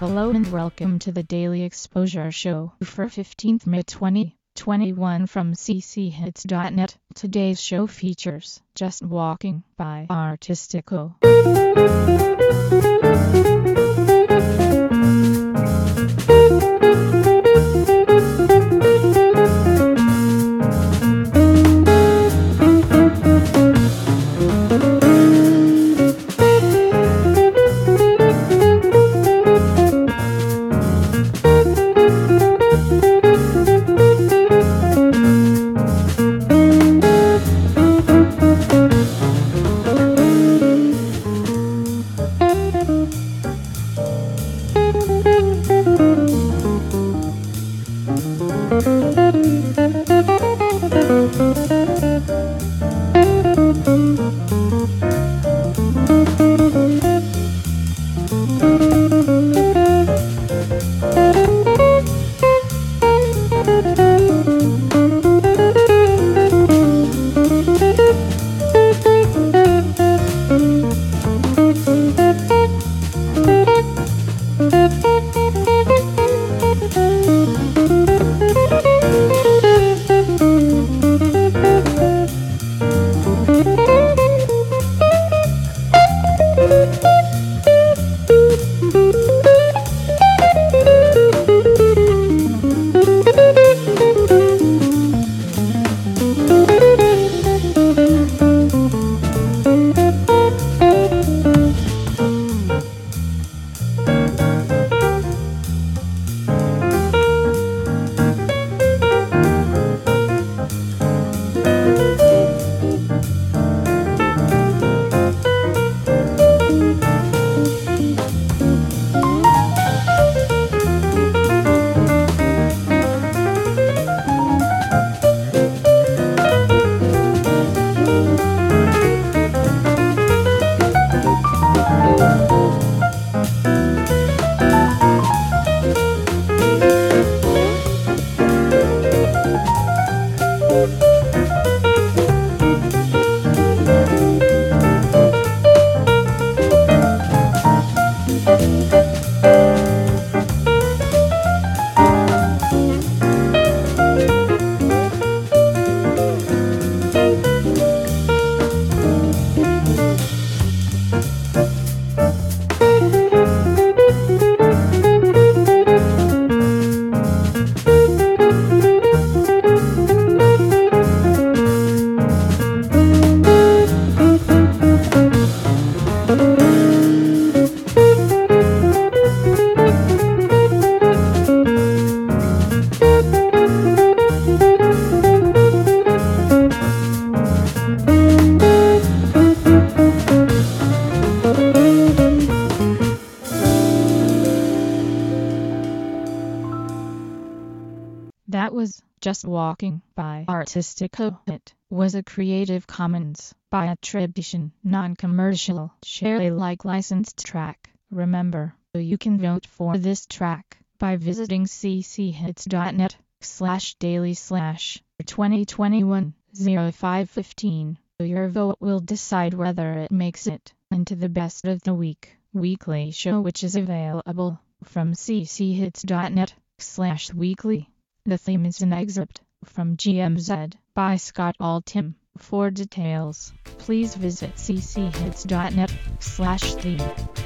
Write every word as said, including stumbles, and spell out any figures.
Hello and welcome to the Daily Exposure Show for fifteenth May twenty twenty-one from c c hits dot net. Today's show features Just Walking by Artistico. That was Just Walking by Artistico. It was a Creative Commons by attribution, non-commercial, share Alike licensed track. Remember, you can vote for this track by visiting c c hits dot net slash daily slash twenty twenty-one oh five fifteen. Your vote will decide whether it makes it into the best of the week weekly show, which is available from c c hits dot net slash weekly. The theme is an excerpt from G M Z by Scott Altham. For details, please visit c c hits dot net slash theme.